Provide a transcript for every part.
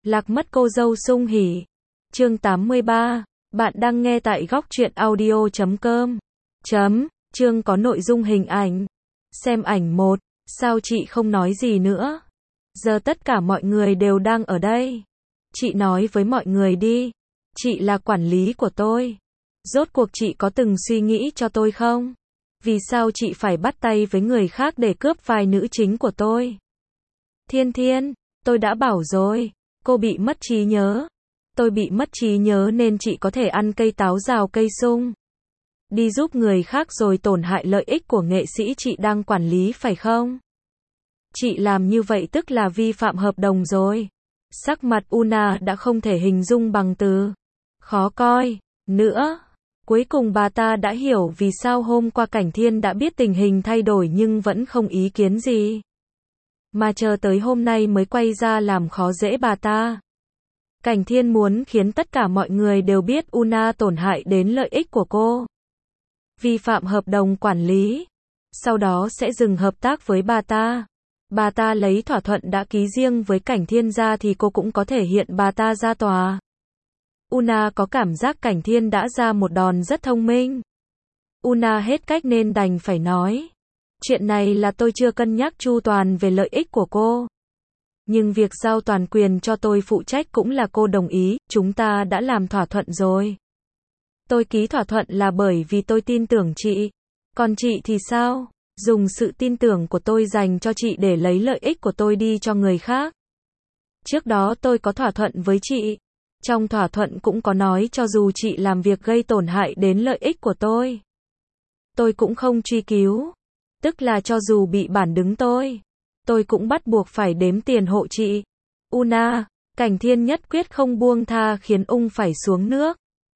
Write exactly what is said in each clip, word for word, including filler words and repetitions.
Lạc mất cô dâu sung hỉ. Chương tám mươi ba. Bạn đang nghe tại góc truyện audio chấm com. Chấm. Chương có nội dung hình ảnh. Xem ảnh một. Sao chị không nói gì nữa? Giờ tất cả mọi người đều đang ở đây. Chị nói với mọi người đi. Chị là quản lý của tôi. Rốt cuộc chị có từng suy nghĩ cho tôi không? Vì sao chị phải bắt tay với người khác để cướp vai nữ chính của tôi? Thiên Thiên, tôi đã bảo rồi, cô bị mất trí nhớ. Tôi bị mất trí nhớ nên chị có thể ăn cây táo rào cây sung. Đi giúp người khác rồi tổn hại lợi ích của nghệ sĩ chị đang quản lý phải không? Chị làm như vậy tức là vi phạm hợp đồng rồi. Sắc mặt Una đã không thể hình dung bằng từ khó coi nữa. Cuối cùng bà ta đã hiểu vì sao hôm qua Cảnh Thiên đã biết tình hình thay đổi nhưng vẫn không ý kiến gì. Mà chờ tới hôm nay mới quay ra làm khó dễ bà ta. Cảnh Thiên muốn khiến tất cả mọi người đều biết Una tổn hại đến lợi ích của cô. Vi phạm hợp đồng quản lý. Sau đó sẽ dừng hợp tác với bà ta. Bà ta lấy thỏa thuận đã ký riêng với Cảnh Thiên ra thì cô cũng có thể hiện bà ta ra tòa. Una có cảm giác Cảnh Thiên đã ra một đòn rất thông minh. Una hết cách nên đành phải nói. Chuyện này là tôi chưa cân nhắc chu toàn về lợi ích của cô. Nhưng việc giao toàn quyền cho tôi phụ trách cũng là cô đồng ý, chúng ta đã làm thỏa thuận rồi. Tôi ký thỏa thuận là bởi vì tôi tin tưởng chị. Còn chị thì sao? Dùng sự tin tưởng của tôi dành cho chị để lấy lợi ích của tôi đi cho người khác. Trước đó tôi có thỏa thuận với chị. Trong thỏa thuận cũng có nói cho dù chị làm việc gây tổn hại đến lợi ích của tôi, tôi cũng không truy cứu. Tức là cho dù bị bản đứng tôi, tôi cũng bắt buộc phải đếm tiền hộ chị. Una, Cảnh Thiên nhất quyết không buông tha khiến Ung phải xuống nước.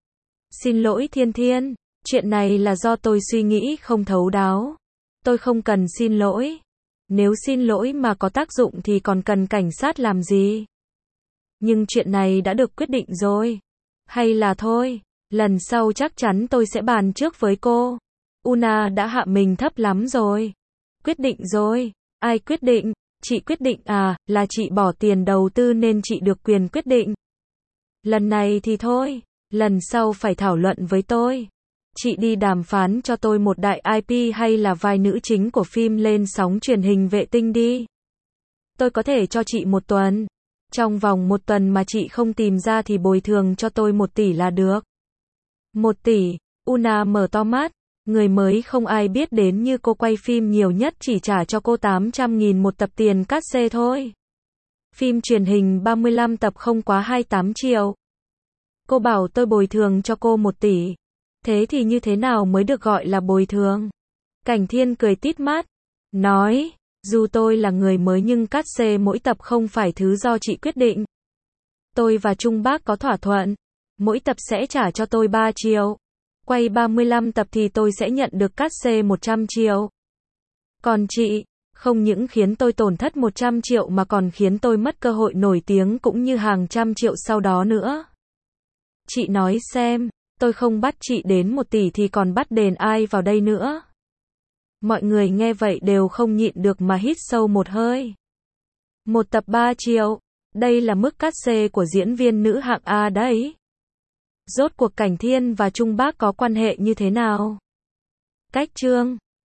Xin lỗi Thiên Thiên, chuyện này là do tôi suy nghĩ không thấu đáo. Tôi không cần xin lỗi. Nếu xin lỗi mà có tác dụng thì còn cần cảnh sát làm gì? Nhưng chuyện này đã được quyết định rồi. Hay là thôi, lần sau chắc chắn tôi sẽ bàn trước với cô. Una đã hạ mình thấp lắm rồi. Quyết định rồi. Ai quyết định? Chị quyết định à, là chị bỏ tiền đầu tư nên chị được quyền quyết định. Lần này thì thôi, lần sau phải thảo luận với tôi. Chị đi đàm phán cho tôi một đại i pê hay là vai nữ chính của phim lên sóng truyền hình vệ tinh đi. Tôi có thể cho chị một tuần. Trong vòng một tuần mà chị không tìm ra thì bồi thường cho tôi một tỷ là được. Một tỷ, Una mở to mắt. Người mới không ai biết đến như cô quay phim nhiều nhất chỉ trả cho cô tám trăm nghìn một tập tiền cát xê thôi. Phim truyền hình ba mươi lăm tập không quá hai mươi tám triệu. Cô bảo tôi bồi thường cho cô một tỷ. Thế thì như thế nào mới được gọi là bồi thường? Cảnh Thiên cười tít mắt. Nói, dù tôi là người mới nhưng cát xê mỗi tập không phải thứ do chị quyết định. Tôi và Trung Bác có thỏa thuận. Mỗi tập sẽ trả cho tôi ba triệu. Quay ba mươi lăm tập thì tôi sẽ nhận được cát xê một trăm triệu. Còn chị, không những khiến tôi tổn thất một trăm triệu mà còn khiến tôi mất cơ hội nổi tiếng cũng như hàng trăm triệu sau đó nữa. Chị nói xem, tôi không bắt chị đến một tỷ thì còn bắt đền ai vào đây nữa? Mọi người nghe vậy đều không nhịn được mà hít sâu một hơi. Một tập ba triệu, đây là mức cát xê của diễn viên nữ hạng A đấy. Rốt cuộc Cảnh Thiên và Trung Bác có quan hệ như thế nào? Cách chương